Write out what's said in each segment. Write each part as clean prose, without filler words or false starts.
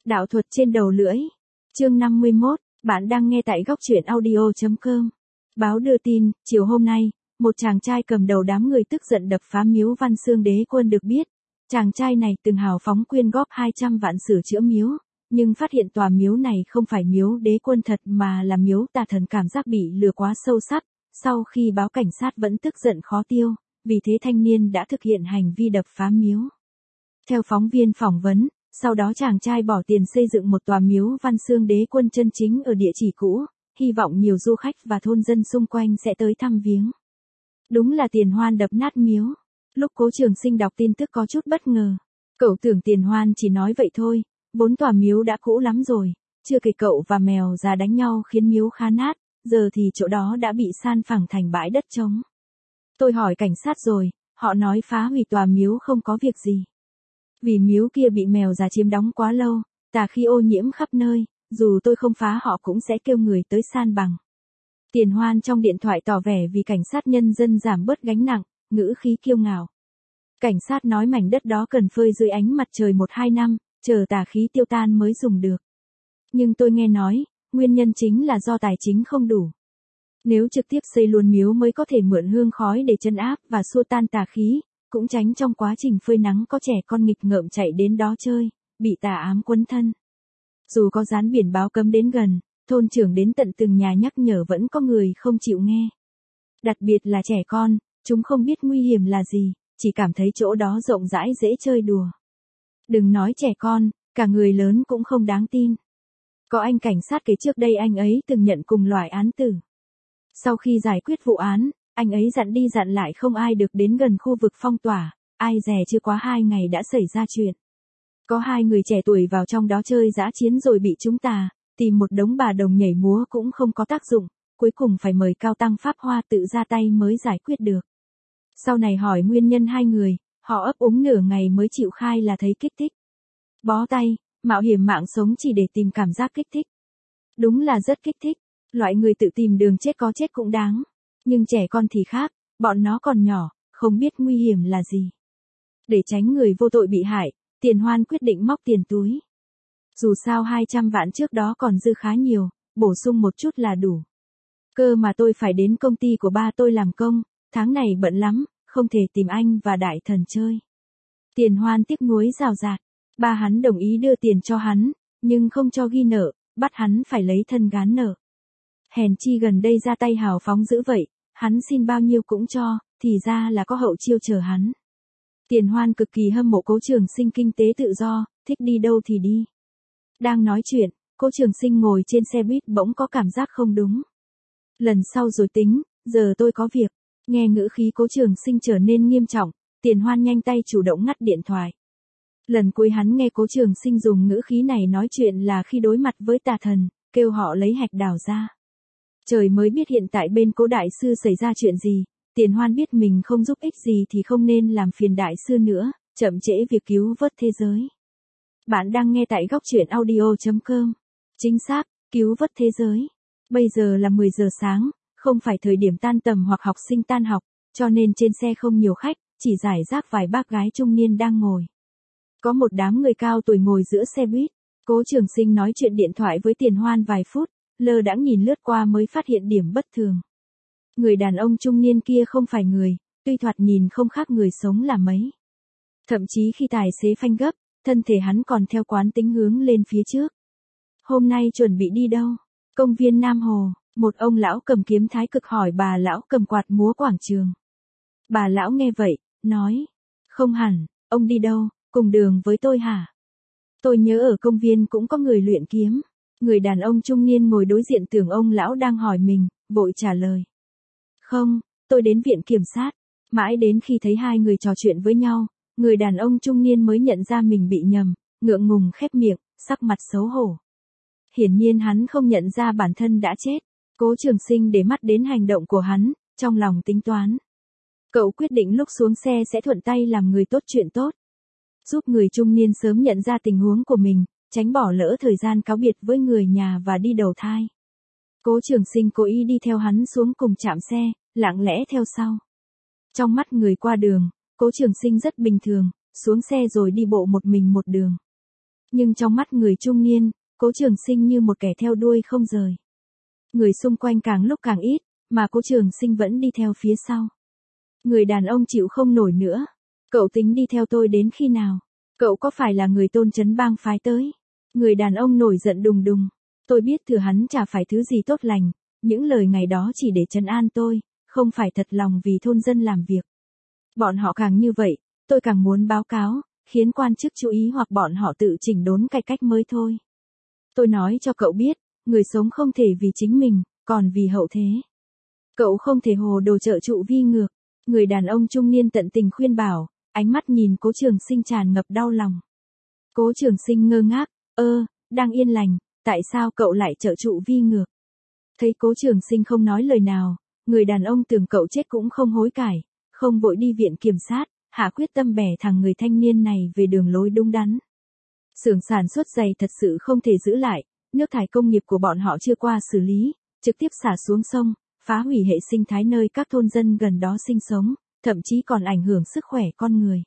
Đạo thuật trên đầu lưỡi. Chương 51, bạn đang nghe tại góc truyện audio.com. Báo đưa tin, chiều hôm nay, một chàng trai cầm đầu đám người tức giận đập phá miếu Văn Xương Đế Quân được biết. Chàng trai này từng hào phóng quyên góp 200 vạn sửa chữa miếu, nhưng phát hiện tòa miếu này không phải miếu Đế Quân thật mà là miếu tà thần, cảm giác bị lừa quá sâu sắc. Sau khi báo cảnh sát vẫn tức giận khó tiêu, vì thế thanh niên đã thực hiện hành vi đập phá miếu. Theo phóng viên phỏng vấn, sau đó chàng trai bỏ tiền xây dựng một tòa miếu Văn Xương Đế Quân chân chính ở địa chỉ cũ, hy vọng nhiều du khách và thôn dân xung quanh sẽ tới thăm viếng. Đúng là Tiền Hoan đập nát miếu. Lúc Cố Trường Sinh đọc tin tức có chút bất ngờ. Cậu tưởng Tiền Hoan chỉ nói vậy thôi, vốn tòa miếu đã cũ lắm rồi, chưa kể cậu và mèo già đánh nhau khiến miếu khá nát, giờ thì chỗ đó đã bị san phẳng thành bãi đất trống. Tôi hỏi cảnh sát rồi, họ nói phá hủy tòa miếu không có việc gì. Vì miếu kia bị mèo già chiếm đóng quá lâu, tà khí ô nhiễm khắp nơi, dù tôi không phá họ cũng sẽ kêu người tới san bằng. Tiền Hoan trong điện thoại tỏ vẻ vì cảnh sát nhân dân giảm bớt gánh nặng, ngữ khí kiêu ngạo. Cảnh sát nói mảnh đất đó cần phơi dưới ánh mặt trời 1-2 năm, chờ tà khí tiêu tan mới dùng được. Nhưng tôi nghe nói, nguyên nhân chính là do tài chính không đủ. Nếu trực tiếp xây luôn miếu mới có thể mượn hương khói để trấn áp và xua tan tà khí, cũng tránh trong quá trình phơi nắng có trẻ con nghịch ngợm chạy đến đó chơi, bị tà ám quấn thân. Dù có dán biển báo cấm đến gần, thôn trưởng đến tận từng nhà nhắc nhở vẫn có người không chịu nghe. Đặc biệt là trẻ con, chúng không biết nguy hiểm là gì, chỉ cảm thấy chỗ đó rộng rãi dễ chơi đùa. Đừng nói trẻ con, cả người lớn cũng không đáng tin. Có anh cảnh sát kể trước đây anh ấy từng nhận cùng loại án tử. Sau khi giải quyết vụ án, anh ấy dặn đi dặn lại không ai được đến gần khu vực phong tỏa, ai dè chưa quá 2 ngày đã xảy ra chuyện. Có 2 người trẻ tuổi vào trong đó chơi dã chiến rồi bị chúng tà, tìm một đống bà đồng nhảy múa cũng không có tác dụng, cuối cùng phải mời cao tăng Pháp Hoa tự ra tay mới giải quyết được. Sau này hỏi nguyên nhân 2 người, họ ấp úng nửa ngày mới chịu khai là thấy kích thích. Bó tay, mạo hiểm mạng sống chỉ để tìm cảm giác kích thích. Đúng là rất kích thích, loại người tự tìm đường chết có chết cũng đáng. Nhưng trẻ con thì khác, bọn nó còn nhỏ, không biết nguy hiểm là gì. Để tránh người vô tội bị hại, Tiền Hoan quyết định móc tiền túi. Dù sao 200 vạn trước đó còn dư khá nhiều, bổ sung một chút là đủ. Cơ mà tôi phải đến công ty của ba tôi làm công, tháng này bận lắm, không thể tìm anh và đại thần chơi. Tiền Hoan tiếc nuối rào rạt, ba hắn đồng ý đưa tiền cho hắn, nhưng không cho ghi nợ, bắt hắn phải lấy thân gán nợ. Hèn chi gần đây ra tay hào phóng dữ vậy, hắn xin bao nhiêu cũng cho, thì ra là có hậu chiêu chờ hắn. Tiền Hoan cực kỳ hâm mộ Cố Trường Sinh kinh tế tự do, thích đi đâu thì đi. Đang nói chuyện, Cố Trường Sinh ngồi trên xe buýt bỗng có cảm giác không đúng. Lần sau rồi tính, giờ tôi có việc. Nghe ngữ khí Cố Trường Sinh trở nên nghiêm trọng, Tiền Hoan nhanh tay chủ động ngắt điện thoại. Lần cuối hắn nghe Cố Trường Sinh dùng ngữ khí này nói chuyện là khi đối mặt với tà thần, kêu họ lấy hạch đào ra. Trời mới biết hiện tại bên Cố đại sư xảy ra chuyện gì, Tiền Hoan biết mình không giúp ích gì thì không nên làm phiền đại sư nữa, chậm trễ việc cứu vớt thế giới. Bạn đang nghe tại góc truyện audio.com. Chính xác, cứu vớt thế giới. Bây giờ là 10 giờ sáng, không phải thời điểm tan tầm hoặc học sinh tan học, cho nên trên xe không nhiều khách, chỉ rải rác vài bác gái trung niên đang ngồi. Có một đám người cao tuổi ngồi giữa xe buýt. Cố Trường Sinh nói chuyện điện thoại với Tiền Hoan vài phút, lơ đãng nhìn lướt qua mới phát hiện điểm bất thường. Người đàn ông trung niên kia không phải người, tuy thoạt nhìn không khác người sống là mấy. Thậm chí khi tài xế phanh gấp, thân thể hắn còn theo quán tính hướng lên phía trước. Hôm nay chuẩn bị đi đâu? Công viên Nam Hồ, một ông lão cầm kiếm thái cực hỏi bà lão cầm quạt múa quảng trường. Bà lão nghe vậy, nói, không hẳn, ông đi đâu, cùng đường với tôi hả? Tôi nhớ ở công viên cũng có người luyện kiếm. Người đàn ông trung niên ngồi đối diện tưởng ông lão đang hỏi mình, vội trả lời. Không, tôi đến viện kiểm sát. Mãi đến khi thấy 2 người trò chuyện với nhau, người đàn ông trung niên mới nhận ra mình bị nhầm, ngượng ngùng khép miệng, sắc mặt xấu hổ. Hiển nhiên hắn không nhận ra bản thân đã chết. Cố Trường Sinh để mắt đến hành động của hắn, trong lòng tính toán. Cậu quyết định lúc xuống xe sẽ thuận tay làm người tốt chuyện tốt. Giúp người trung niên sớm nhận ra tình huống của mình, tránh bỏ lỡ thời gian cáo biệt với người nhà và đi đầu thai. Cố Trường Sinh cố ý đi theo hắn xuống cùng trạm xe, lặng lẽ theo sau. Trong mắt người qua đường, Cố Trường Sinh rất bình thường, xuống xe rồi đi bộ một mình một đường. Nhưng trong mắt người trung niên, Cố Trường Sinh như một kẻ theo đuôi không rời. Người xung quanh càng lúc càng ít, mà Cố Trường Sinh vẫn đi theo phía sau. Người đàn ông chịu không nổi nữa. Cậu tính đi theo tôi đến khi nào? Cậu có phải là người Tôn Trấn Bang phái tới? Người đàn ông nổi giận đùng đùng. Tôi biết thừa hắn chả phải thứ gì tốt lành, những lời ngày đó chỉ để trấn an tôi, không phải thật lòng vì thôn dân làm việc. Bọn họ càng như vậy, tôi càng muốn báo cáo, khiến quan chức chú ý hoặc bọn họ tự chỉnh đốn cải cách mới thôi. Tôi nói cho cậu biết, người sống không thể vì chính mình, còn vì hậu thế. Cậu không thể hồ đồ trợ trụ vi ngược. Người đàn ông trung niên tận tình khuyên bảo, ánh mắt nhìn Cố Trường Sinh tràn ngập đau lòng. Cố Trường Sinh ngơ ngác, đang yên lành, tại sao cậu lại trợ trụ vi ngược? Thấy Cố Trường Sinh không nói lời nào, người đàn ông tưởng cậu chết cũng không hối cải, không vội đi viện kiểm sát, hạ quyết tâm bẻ thẳng người thanh niên này về đường lối đúng đắn. Xưởng sản xuất giày thật sự không thể giữ lại, nước thải công nghiệp của bọn họ chưa qua xử lý, trực tiếp xả xuống sông, phá hủy hệ sinh thái nơi các thôn dân gần đó sinh sống, thậm chí còn ảnh hưởng sức khỏe con người.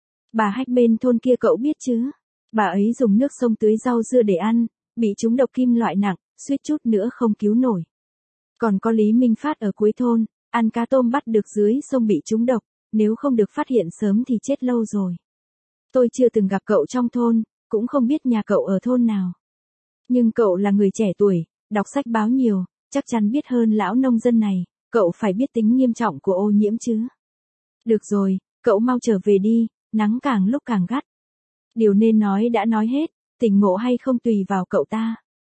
Bà Hách bên thôn kia cậu biết chứ? Bà ấy dùng nước sông tưới rau dưa để ăn, bị trúng độc kim loại nặng, suýt chút nữa không cứu nổi. Còn có Lý Minh Phát ở cuối thôn, ăn cá tôm bắt được dưới sông bị trúng độc, nếu không được phát hiện sớm thì chết lâu rồi. Tôi chưa từng gặp cậu trong thôn, cũng không biết nhà cậu ở thôn nào. Nhưng cậu là người trẻ tuổi, đọc sách báo nhiều, chắc chắn biết hơn lão nông dân này, cậu phải biết tính nghiêm trọng của ô nhiễm chứ. Được rồi, cậu mau trở về đi, nắng càng lúc càng gắt. Điều nên nói đã nói hết, tỉnh ngộ hay không tùy vào cậu ta.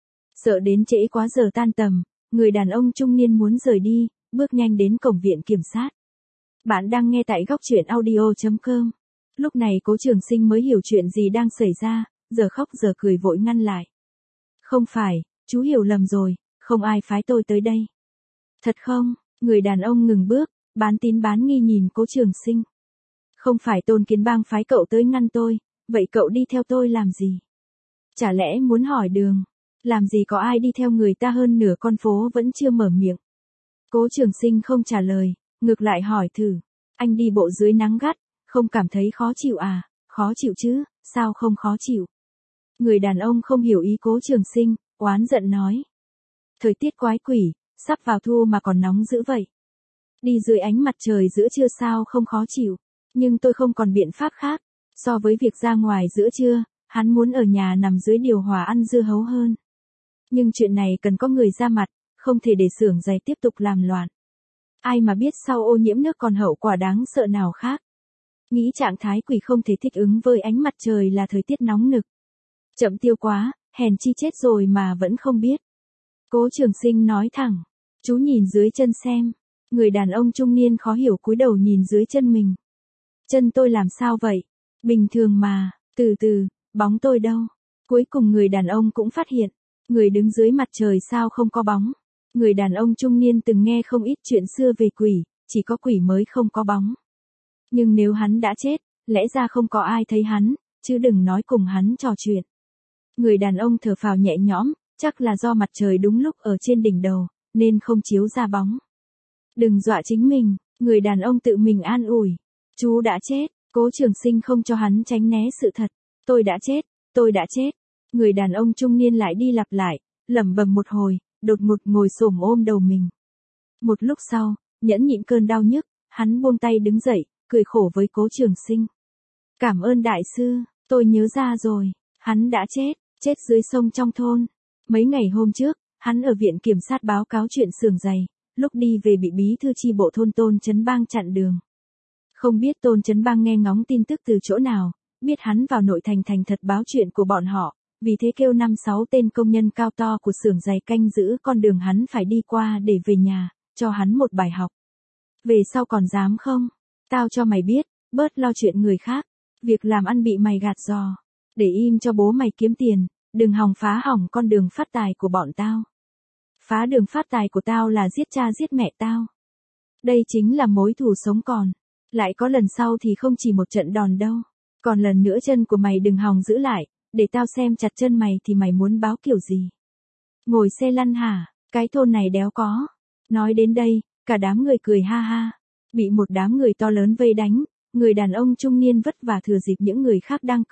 Sợ đến trễ quá giờ tan tầm, người đàn ông trung niên muốn rời đi, bước nhanh đến cổng viện kiểm sát. Bạn đang nghe tại góc truyện audio.com. Lúc này Cố Trường Sinh mới hiểu chuyện gì đang xảy ra, giờ khóc giờ cười vội ngăn lại. Không phải, chú hiểu lầm rồi, không ai phái tôi tới đây. Thật không? Người đàn ông ngừng bước, bán tín bán nghi nhìn Cố Trường Sinh. Không phải Tôn Kiến Bang phái cậu tới ngăn tôi, vậy cậu đi theo tôi làm gì? Chả lẽ muốn hỏi đường? Làm gì có ai đi theo người ta hơn nửa con phố vẫn chưa mở miệng. Cố Trường Sinh không trả lời, ngược lại hỏi thử. Anh đi bộ dưới nắng gắt, không cảm thấy khó chịu à? Khó chịu chứ, sao không khó chịu? Người đàn ông không hiểu ý Cố Trường Sinh, oán giận nói. Thời tiết quái quỷ, sắp vào thu mà còn nóng dữ vậy. Đi dưới ánh mặt trời giữa trưa sao không khó chịu, nhưng tôi không còn biện pháp khác. So với việc ra ngoài giữa trưa, hắn muốn ở nhà nằm dưới điều hòa ăn dưa hấu hơn. Nhưng chuyện này cần có người ra mặt, không thể để xưởng giày tiếp tục làm loạn. Ai mà biết sau ô nhiễm nước còn hậu quả đáng sợ nào khác. Nghĩ trạng thái quỷ không thể thích ứng với ánh mặt trời là thời tiết nóng nực. Chậm tiêu quá, hèn chi chết rồi mà vẫn không biết. Cố Trường Sinh nói thẳng. Chú nhìn dưới chân xem. Người đàn ông trung niên khó hiểu cúi đầu nhìn dưới chân mình. Chân tôi làm sao vậy? Bình thường mà, từ từ, bóng tôi đâu? Cuối cùng người đàn ông cũng phát hiện. Người đứng dưới mặt trời sao không có bóng? Người đàn ông trung niên từng nghe không ít chuyện xưa về quỷ, chỉ có quỷ mới không có bóng. Nhưng nếu hắn đã chết, lẽ ra không có ai thấy hắn, chứ đừng nói cùng hắn trò chuyện. Người đàn ông thở phào nhẹ nhõm, chắc là do mặt trời đúng lúc ở trên đỉnh đầu, nên không chiếu ra bóng. Đừng dọa chính mình, người đàn ông tự mình an ủi. Chú đã chết, Cố Trường Sinh không cho hắn tránh né sự thật. Tôi đã chết, tôi đã chết. Người đàn ông trung niên lại đi lặp lại, lẩm bẩm một hồi, đột ngột ngồi xổm ôm đầu mình. Một lúc sau, nhẫn nhịn cơn đau nhức, hắn buông tay đứng dậy, cười khổ với Cố Trường Sinh. Cảm ơn đại sư, tôi nhớ ra rồi, hắn đã chết dưới sông trong thôn. Mấy ngày hôm trước, hắn ở viện kiểm sát báo cáo chuyện xưởng giày, lúc đi về bị bí thư chi bộ thôn Tôn Trấn Bang chặn đường. Không biết Tôn Trấn Bang nghe ngóng tin tức từ chỗ nào, biết hắn vào nội thành thành thật báo chuyện của bọn họ, vì thế kêu 5-6 tên công nhân cao to của xưởng giày canh giữ con đường hắn phải đi qua để về nhà, cho hắn một bài học. Về sau còn dám không? Tao cho mày biết, bớt lo chuyện người khác, việc làm ăn bị mày gạt giò, để im cho bố mày kiếm tiền, đừng hòng phá hỏng con đường phát tài của bọn tao. Phá đường phát tài của tao là giết cha giết mẹ tao. Đây chính là mối thù sống còn. Lại có lần sau thì không chỉ một trận đòn đâu. Còn lần nữa chân của mày đừng hòng giữ lại, để tao xem chặt chân mày thì mày muốn báo kiểu gì. Ngồi xe lăn hả, cái thôn này đéo có. Nói đến đây, cả đám người cười ha ha. Bị một đám người to lớn vây đánh, người đàn ông trung niên vất vả thừa dịp những người khác đang cười,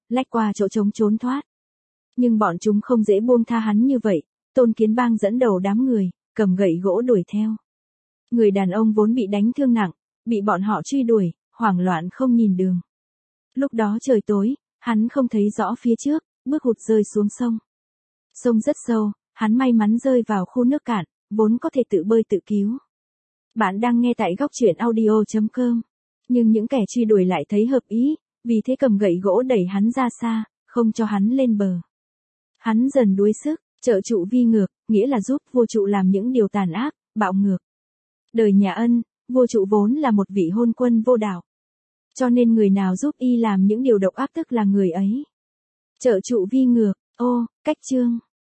lách qua chỗ trống trốn thoát. Nhưng bọn chúng không dễ buông tha hắn như vậy, Tôn Kiến Bang dẫn đầu đám người, cầm gậy gỗ đuổi theo. Người đàn ông vốn bị đánh thương nặng, bị bọn họ truy đuổi, hoảng loạn không nhìn đường. Lúc đó trời tối, hắn không thấy rõ phía trước, bước hụt rơi xuống sông. Sông rất sâu, hắn may mắn rơi vào khu nước cạn, vốn có thể tự bơi tự cứu. Bạn đang nghe tại góc truyện audio.com. Nhưng những kẻ truy đuổi lại thấy hợp ý, vì thế cầm gậy gỗ đẩy hắn ra xa, không cho hắn lên bờ. Hắn dần đuối sức, trợ trụ vi ngược, nghĩa là giúp vua trụ làm những điều tàn ác, bạo ngược. Đời nhà Ân, vua trụ vốn là một vị hôn quân vô đạo. Cho nên người nào giúp y làm những điều độc ác tức là người ấy. Trợ trụ vi ngược, cách chương.